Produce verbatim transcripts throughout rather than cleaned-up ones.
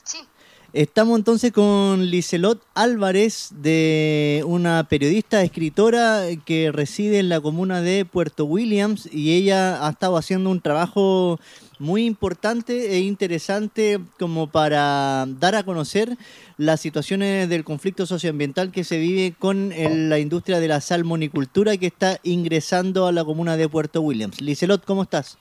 Sí. Estamos entonces con Lizelot Álvarez, de una periodista, escritora que reside en la comuna de Puerto Williams, y ella ha estado haciendo un trabajo muy importante e interesante como para dar a conocer las situaciones del conflicto socioambiental que se vive con el, la industria de la salmonicultura que está ingresando a la comuna de Puerto Williams. Lizelot, ¿cómo estás?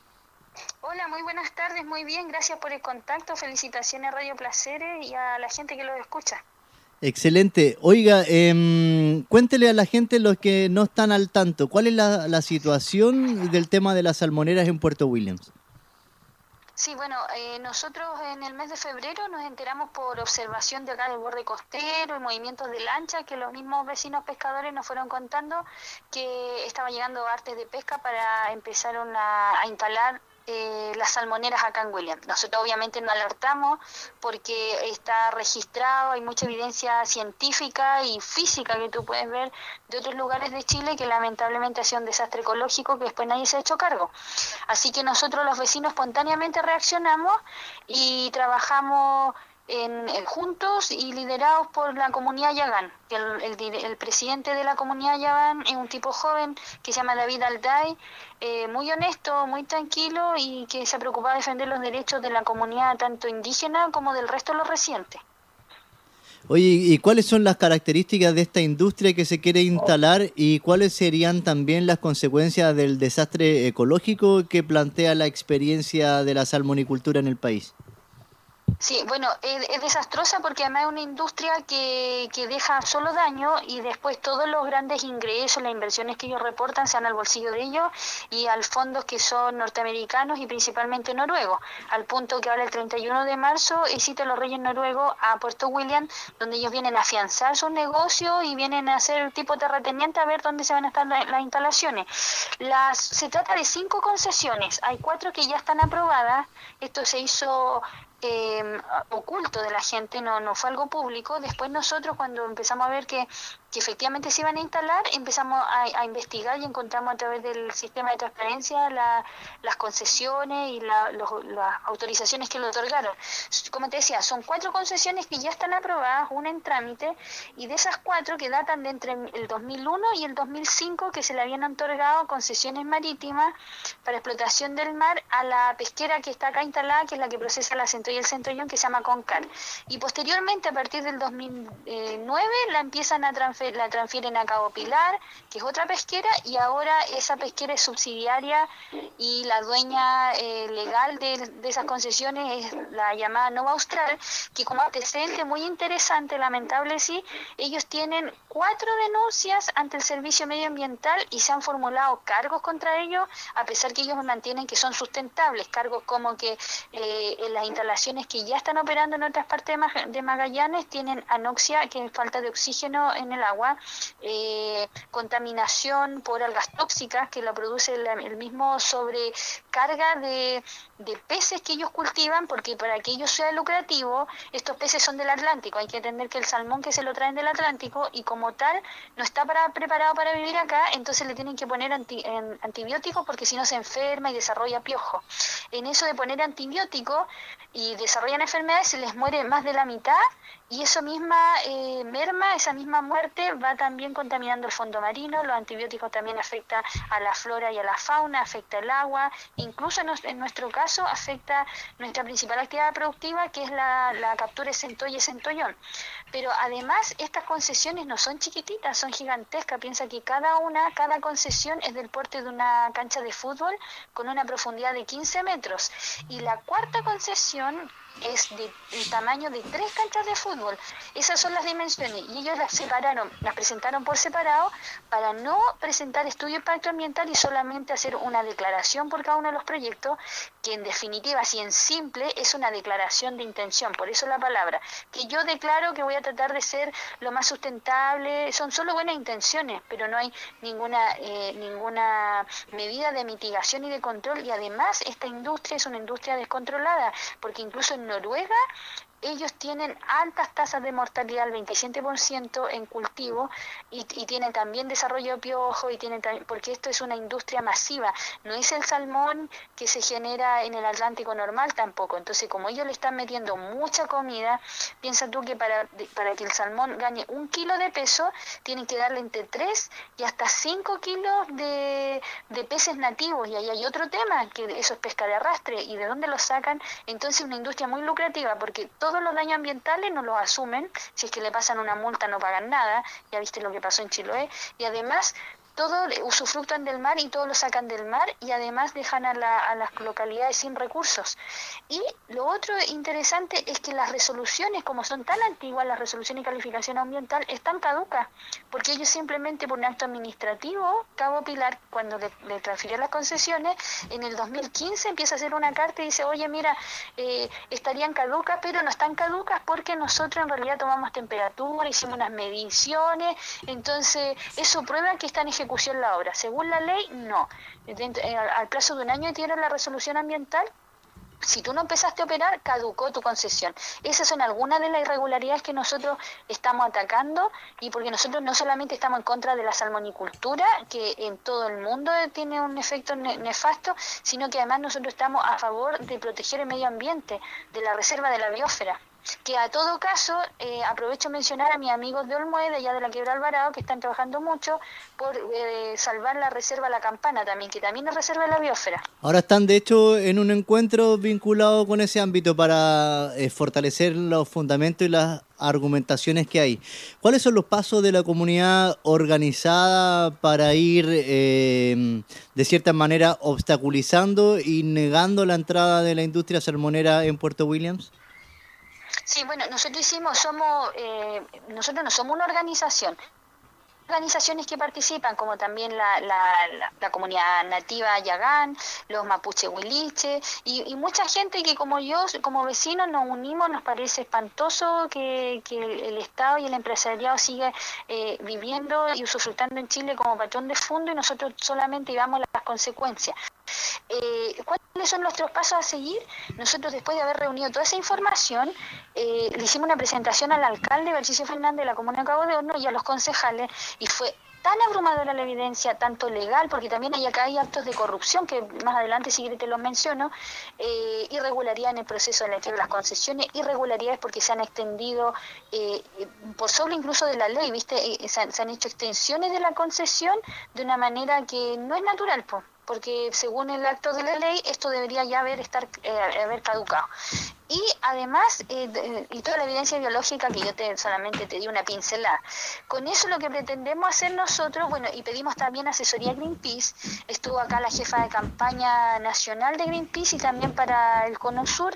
Hola, muy buenas tardes, muy bien, gracias por el contacto, felicitaciones a Radio Placeres y a la gente que los escucha. Excelente. Oiga, eh, cuéntele a la gente, los que no están al tanto, ¿cuál es la, la situación del tema de las salmoneras en Puerto Williams? Sí, bueno, eh, nosotros en el mes de febrero nos enteramos por observación de acá del borde costero y movimientos de lancha que los mismos vecinos pescadores nos fueron contando que estaba llegando artes de pesca para empezar una, a instalar Eh, las salmoneras acá en Williams. Nosotros obviamente no alertamos porque está registrado, hay mucha evidencia científica y física que tú puedes ver de otros lugares de Chile que lamentablemente ha sido un desastre ecológico que después nadie se ha hecho cargo. Así que nosotros los vecinos espontáneamente reaccionamos y trabajamos En, en juntos y liderados por la comunidad Yagán, que el, el, el presidente de la comunidad Yagán es un tipo joven que se llama David Alday, eh, muy honesto, muy tranquilo y que se preocupa de defender los derechos de la comunidad tanto indígena como del resto de los residentes. Oye, ¿y cuáles son las características de esta industria que se quiere instalar y cuáles serían también las consecuencias del desastre ecológico que plantea la experiencia de la salmonicultura en el país? Sí, bueno, es, es desastrosa porque además es una industria que, que deja solo daño y después todos los grandes ingresos, las inversiones que ellos reportan se van al bolsillo de ellos y al fondos que son norteamericanos y principalmente noruegos, al punto que ahora el treinta y uno de marzo visita los Reyes Noruegos a Puerto Williams, donde ellos vienen a afianzar sus negocios y vienen a hacer tipo terrateniente a ver dónde se van a estar la, las instalaciones. Las, se trata de cinco concesiones, hay cuatro que ya están aprobadas, esto se hizo Eh, oculto de la gente, no, no fue algo público. Después nosotros cuando empezamos a ver que, que efectivamente se iban a instalar, empezamos a, a investigar y encontramos a través del sistema de transparencia la, las concesiones y la, los, las autorizaciones que le otorgaron. Como te decía, son cuatro concesiones que ya están aprobadas, una en trámite, y de esas cuatro que datan de entre el dos mil uno y el dos mil cinco que se le habían otorgado concesiones marítimas para explotación del mar a la pesquera que está acá instalada, que es la que procesa la centro y el centrollón, que se llama Concar, y posteriormente a partir del dos mil nueve la empiezan a transfer, la transfieren a Cabo Pilar, que es otra pesquera, y ahora esa pesquera es subsidiaria y la dueña eh, legal de, de esas concesiones es la llamada Nova Austral, que como antecedente muy interesante, lamentable sí, ellos tienen cuatro denuncias ante el Servicio Medioambiental y se han formulado cargos contra ellos, a pesar que ellos mantienen que son sustentables, cargos como que eh, en las instalaciones que ya están operando en otras partes de Magallanes tienen anoxia, que es falta de oxígeno en el agua, eh, contaminación por algas tóxicas que la produce el, el mismo sobrecarga de, de peces que ellos cultivan, porque para que ellos sea lucrativo, estos peces son del Atlántico, hay que entender que el salmón que se lo traen del Atlántico y como tal no está para, preparado para vivir acá, entonces le tienen que poner anti, en, antibióticos porque si no se enferma y desarrolla piojo. En eso de poner antibióticos y desarrollan enfermedades, se les muere más de la mitad y eso misma eh, merma, esa misma muerte va también contaminando el fondo marino, los antibióticos también afectan a la flora y a la fauna, afecta el agua, incluso en, en nuestro caso afecta nuestra principal actividad productiva que es la, la captura de centolla y centollón. Pero además estas concesiones no son chiquititas, son gigantescas, piensa que cada una, cada concesión es del porte de una cancha de fútbol con una profundidad de quince metros y la cuarta concesión es de el tamaño de tres canchas de fútbol. Esas son las dimensiones y ellos las separaron, las presentaron por separado para no presentar estudio de impacto ambiental y solamente hacer una declaración por cada uno de los proyectos, que en definitiva, si en simple, es una declaración de intención, por eso la palabra, que yo declaro que voy a tratar de ser lo más sustentable, son solo buenas intenciones, pero no hay ninguna eh, ninguna medida de mitigación y de control, y además esta industria es una industria descontrolada, porque incluso en Noruega ellos tienen altas tasas de mortalidad, el veintisiete por ciento en cultivo, y, y tienen también desarrollo de piojo, y tienen también, porque esto es una industria masiva, no es el salmón que se genera acá en el Atlántico normal tampoco. Entonces, como ellos le están metiendo mucha comida, piensa tú que para, para que el salmón gane un kilo de peso, tienen que darle entre tres y hasta cinco kilos de, de peces nativos. Y ahí hay otro tema, que eso es pesca de arrastre. ¿Y de dónde lo sacan? Entonces, una industria muy lucrativa, porque todos los daños ambientales no los asumen. Si es que le pasan una multa, no pagan nada. Ya viste lo que pasó en Chiloé. Y además, todo usufructan del mar y todo lo sacan del mar, y además dejan a, la, a las localidades sin recursos. Y lo otro interesante es que las resoluciones, como son tan antiguas, las resoluciones de calificación ambiental, están caducas, porque ellos simplemente por un acto administrativo, Cabo Pilar, cuando le, le transfirió las concesiones, en el dos mil quince empieza a hacer una carta y dice, oye, mira, eh, estarían caducas, pero no están caducas porque nosotros en realidad tomamos temperatura, hicimos unas mediciones, entonces eso prueba que están ejecutando la obra. Según la ley, no. Al plazo de un año dieron la resolución ambiental. Si tú no empezaste a operar, caducó tu concesión. Esas son algunas de las irregularidades que nosotros estamos atacando, y porque nosotros no solamente estamos en contra de la salmonicultura, que en todo el mundo tiene un efecto nefasto, sino que además nosotros estamos a favor de proteger el medio ambiente, de la reserva de la biosfera. Que a todo caso, eh, aprovecho mencionar a mis amigos de Olmué, de allá de la Quiebra Alvarado, que están trabajando mucho por eh, salvar la reserva La Campana también, que también es reserva de la biosfera. Ahora están de hecho en un encuentro vinculado con ese ámbito para eh, fortalecer los fundamentos y las argumentaciones que hay. ¿Cuáles son los pasos de la comunidad organizada para ir eh, de cierta manera obstaculizando y negando la entrada de la industria salmonera en Puerto Williams? Sí, bueno, nosotros hicimos, somos, eh, nosotros no somos una organización. Organizaciones que participan, como también la, la, la, la comunidad nativa Yagán, los mapuche huiliche, y, y mucha gente que como yo, como vecinos, nos unimos. Nos parece espantoso que, que el Estado y el empresariado siga eh, viviendo y usufructando en Chile como patrón de fondo, y nosotros solamente llevamos las consecuencias. Eh, ¿Cuáles son nuestros pasos a seguir? Nosotros, después de haber reunido toda esa información, eh, le hicimos una presentación al alcalde Berchicio Fernández de la comuna de Cabo de Horno y a los concejales, y fue tan abrumadora la evidencia, tanto legal, porque también hay acá hay actos de corrupción, que más adelante si quieres te los menciono, eh, irregularidad en el proceso de la entrega de las concesiones, irregularidades porque se han extendido eh, por sobre incluso de la ley, ¿viste? Eh, se, han, se han hecho extensiones de la concesión de una manera que no es natural, po, porque según el acto de la ley esto debería ya haber estar eh, haber caducado. Y además, eh, y toda la evidencia biológica que yo te solamente te di una pincelada. Con eso lo que pretendemos hacer nosotros, bueno, y pedimos también asesoría a Greenpeace. Estuvo acá la jefa de campaña nacional de Greenpeace y también para el Cono Sur,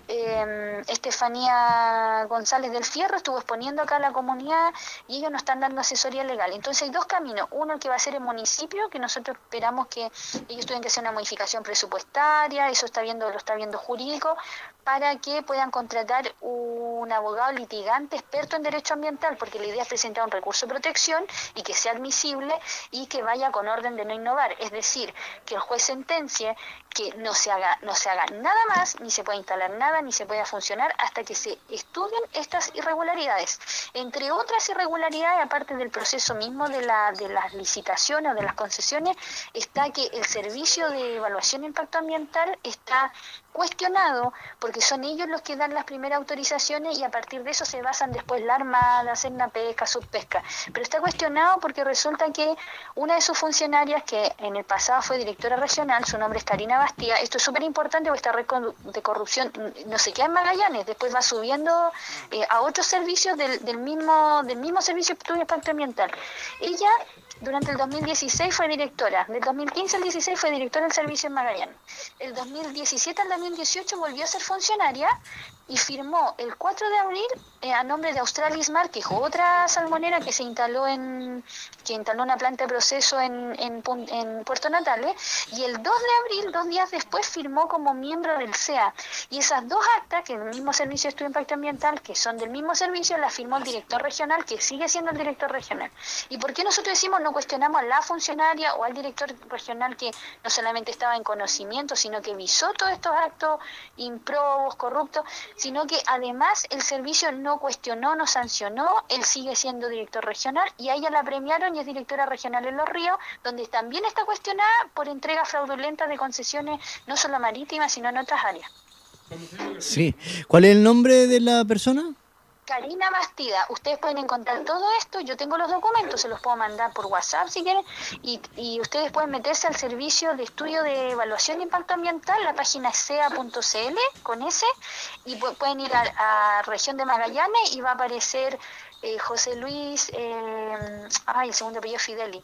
eh, Estefanía González del Fierro, estuvo exponiendo acá a la comunidad y ellos nos están dando asesoría legal. Entonces hay dos caminos. Uno, el que va a ser el municipio, que nosotros esperamos que ellos tienen que hacer una modificación presupuestaria, eso está viendo, lo está viendo jurídico, para que puedan contratar un abogado litigante experto en derecho ambiental, porque la idea es presentar un recurso de protección y que sea admisible y que vaya con orden de no innovar, es decir, que el juez sentencie que no se haga no se haga nada más, ni se pueda instalar nada, ni se pueda funcionar hasta que se estudien estas irregularidades. Entre otras irregularidades, aparte del proceso mismo de la de las licitaciones o de las concesiones, está que el servicio de evaluación de impacto ambiental está cuestionado, porque son ellos los que dan las primeras autorizaciones y a partir de eso se basan después la Armada, hacer una pesca, subpesca. Pero está cuestionado porque resulta que una de sus funcionarias, que en el pasado fue directora regional, su nombre es Karina Bastía, esto es súper importante porque esta red de corrupción no se queda en Magallanes, después va subiendo eh, a otros servicios del, del mismo del mismo servicio de estudio de impacto ambiental. Ella durante el dos mil dieciséis fue directora, del dos mil quince al dieciséis fue directora del servicio en Magallanes. El dos mil diecisiete al dos mil dieciocho volvió a ser funcionaria y firmó el cuatro de abril eh, a nombre de Australis Mar, que es otra salmonera que se instaló en que instaló una planta de proceso en, en, en Puerto Natales, y el dos de abril, dos días después, firmó como miembro del C E A. Y esas dos actas, que es el mismo servicio de estudio de impacto ambiental, que son del mismo servicio, las firmó el director regional, que sigue siendo el director regional. ¿Y por qué nosotros decimos no cuestionamos a la funcionaria o al director regional que no solamente estaba en conocimiento, sino que visó todos estos actos improbos, corruptos, sino que además el servicio no cuestionó, no sancionó, él sigue siendo director regional y a ella la premiaron y es directora regional en Los Ríos, donde también está cuestionada por entrega fraudulenta de concesiones regiones, no solo marítimas, sino en otras áreas. Sí. ¿Cuál es el nombre de la persona? Karina Bastida. Ustedes pueden encontrar todo esto, yo tengo los documentos, se los puedo mandar por WhatsApp si quieren, y, y ustedes pueden meterse al servicio de estudio de evaluación de impacto ambiental, la página es sea punto c l con ese, y pu- pueden ir a, a región de Magallanes y va a aparecer eh, José Luis, eh, ay, el segundo apellido Fideli.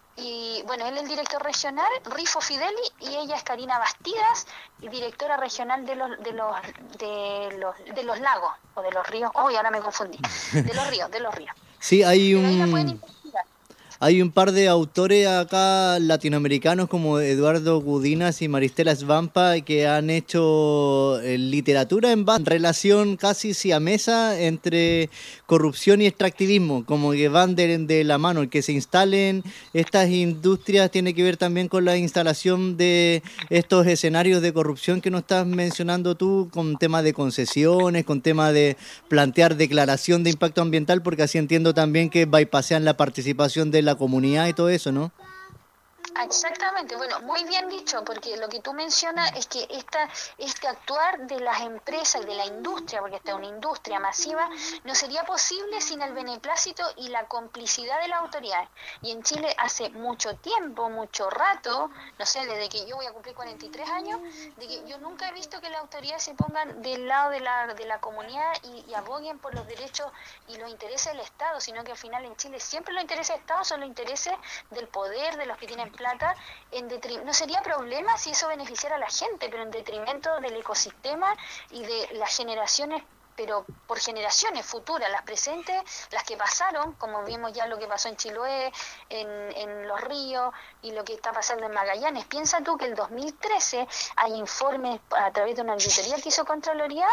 Y bueno, él es el director regional, Rifo Fideli, y ella es Karina Bastidas, y directora regional de los de los de los de los lagos o de los ríos. Uy, ahora me confundí. De los ríos, de los ríos. Sí, hay Pero ahí la pueden un... investigar. Hay un par de autores acá latinoamericanos como Eduardo Gudinas y Maristela Svampa que han hecho eh, literatura en base, relación casi siamesa entre corrupción y extractivismo, como que van de, de la mano. El que se instalen estas industrias tiene que ver también con la instalación de estos escenarios de corrupción que nos estás mencionando tú, con temas de concesiones, con temas de plantear declaración de impacto ambiental, porque así entiendo también que bypasean la participación de la comunidad y todo eso, ¿no? Exactamente, bueno, muy bien dicho, porque lo que tú mencionas es que esta, este actuar de las empresas y de la industria, porque esta es una industria masiva, no sería posible sin el beneplácito y la complicidad de las autoridades. Y en Chile hace mucho tiempo, mucho rato, no sé, desde que yo voy a cumplir cuarenta y tres años, de que yo nunca he visto que las autoridades se pongan del lado de la, de la comunidad y, y aboguen por los derechos y los intereses del Estado, sino que al final en Chile siempre los intereses del Estado son los intereses del poder, de los que tienen plata. En detrim- no sería problema si eso beneficiara a la gente, pero en detrimento del ecosistema y de las generaciones, pero por generaciones futuras, las presentes, las que pasaron, como vimos ya lo que pasó en Chiloé, en, en Los Ríos y lo que está pasando en Magallanes. Piensa tú que el dos mil trece hay informes a través de una auditoría que hizo Contraloría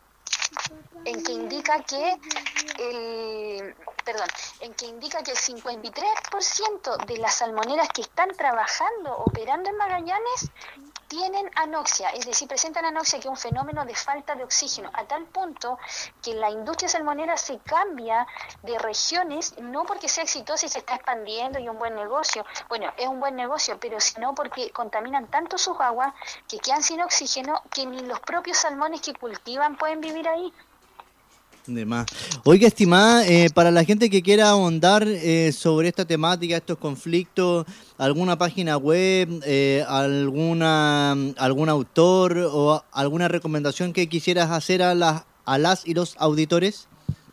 en que indica que el perdón, en que indica que el cincuenta y tres por ciento de las salmoneras que están trabajando, operando en Magallanes, tienen anoxia, es decir, presentan anoxia, que es un fenómeno de falta de oxígeno, a tal punto que la industria salmonera se cambia de regiones, no porque sea exitosa y se está expandiendo y un buen negocio, bueno, es un buen negocio, pero sino porque contaminan tanto sus aguas que quedan sin oxígeno que ni los propios salmones que cultivan pueden vivir ahí. De más. Oiga, estimada, eh, para la gente que quiera ahondar eh, sobre esta temática, estos conflictos, alguna página web, eh, alguna algún autor o alguna recomendación que quisieras hacer a las a las y los auditores.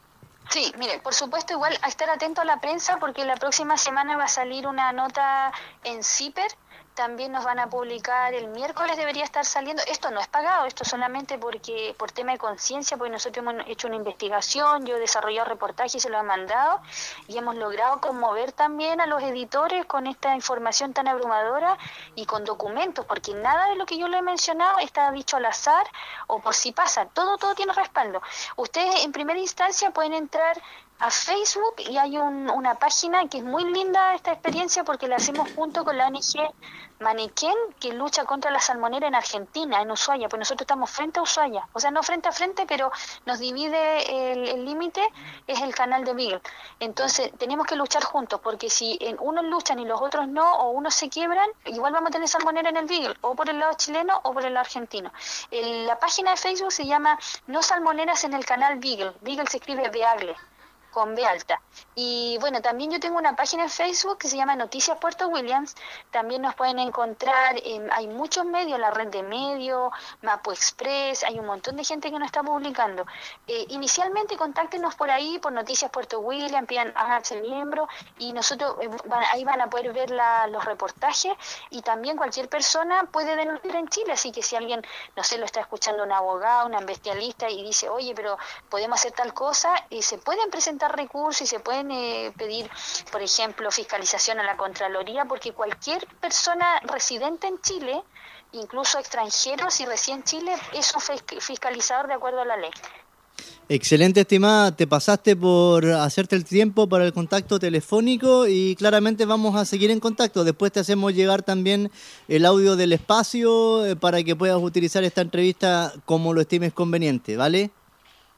Sí, mire, por supuesto, igual a estar atento a la prensa porque la próxima semana va a salir una nota en CIPER. También nos van a publicar el miércoles, debería estar saliendo. Esto no es pagado, esto solamente porque por tema de conciencia, porque nosotros hemos hecho una investigación, yo he desarrollado reportajes y se lo he mandado, y hemos logrado conmover también a los editores con esta información tan abrumadora y con documentos, porque nada de lo que yo le he mencionado está dicho al azar o por si pasa, todo, todo tiene respaldo. Ustedes en primera instancia pueden entrar a Facebook y hay un, una página que es muy linda esta experiencia porque la hacemos junto con la O N G Manequén, que lucha contra la salmonera en Argentina, en Ushuaia, pues nosotros estamos frente a Ushuaia, o sea, no frente a frente, pero nos divide el límite, es el canal de Beagle. Entonces, tenemos que luchar juntos, porque si en unos luchan y los otros no, o unos se quiebran, igual vamos a tener salmonera en el Beagle, o por el lado chileno o por el lado argentino. El, la página de Facebook se llama No Salmoneras en el canal Beagle, Beagle se escribe Beagle, con B alta. Y bueno, también yo tengo una página en Facebook que se llama Noticias Puerto Williams. También nos pueden encontrar, eh, hay muchos medios, la red de medios, Mapo Express, hay un montón de gente que nos está publicando. Eh, inicialmente contáctenos por ahí, por Noticias Puerto Williams, pidan, háganse miembro y nosotros eh, van, ahí van a poder ver la, los reportajes y también cualquier persona puede denunciar en Chile, así que si alguien, no sé, lo está escuchando un abogado, una ambientalista y dice, oye, pero podemos hacer tal cosa, y se pueden presentar recursos y se pueden eh, pedir, por ejemplo, fiscalización a la Contraloría, porque cualquier persona residente en Chile, incluso extranjeros, si reside en Chile, es un fiscalizador de acuerdo a la ley. Excelente, estimada, te pasaste por hacerte el tiempo para el contacto telefónico y claramente vamos a seguir en contacto. Después te hacemos llegar también el audio del espacio eh, para que puedas utilizar esta entrevista como lo estimes conveniente, ¿vale?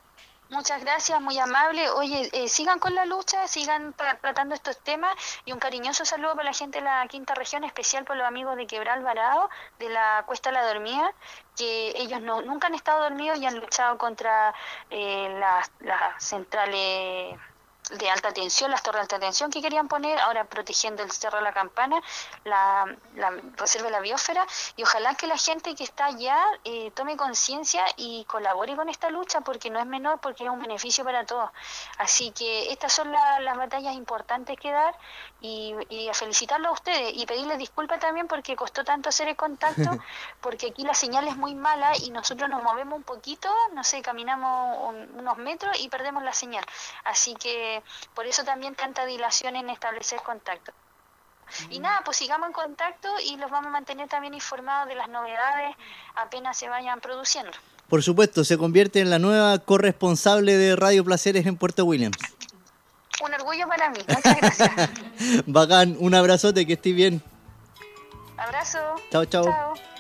Muchas gracias, muy amable. Oye, eh, sigan con la lucha, sigan tra- tratando estos temas y un cariñoso saludo para la gente de la quinta región, especial por los amigos de Quebra Alvarado, de la Cuesta La Dormida, que ellos no nunca han estado dormidos y han luchado contra eh, las, las centrales de alta tensión, las torres de alta tensión que querían poner, ahora protegiendo el Cerro de la Campana, la, la reserva de la biosfera, y ojalá que la gente que está allá eh, tome conciencia y colabore con esta lucha, porque no es menor, porque es un beneficio para todos. Así que estas son la, las batallas importantes que dar, y, y a felicitarlos a ustedes, y pedirles disculpas también porque costó tanto hacer el contacto, porque aquí la señal es muy mala y nosotros nos movemos un poquito, no sé, caminamos un, unos metros y perdemos la señal. Así que por eso también tanta dilación en establecer contacto. Y nada, pues sigamos en contacto y los vamos a mantener también informados de las novedades apenas se vayan produciendo. Por supuesto, se convierte en la nueva corresponsable de Radio Placeres en Puerto Williams. Un orgullo para mí, muchas gracias. Bacán, un abrazote, que estés bien. Abrazo. Chao, chao. Chao.